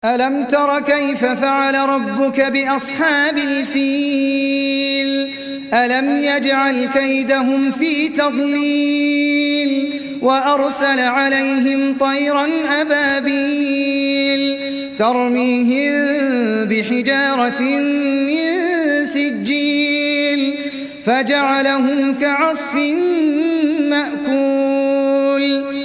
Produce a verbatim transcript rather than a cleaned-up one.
ألم تر كيف فعل ربك بأصحاب الفيل ألم يجعل كيدهم في تضليل وأرسل عليهم طيرا أبابيل ترميهم بحجارة من سجيل فجعلهم كعصف مأكول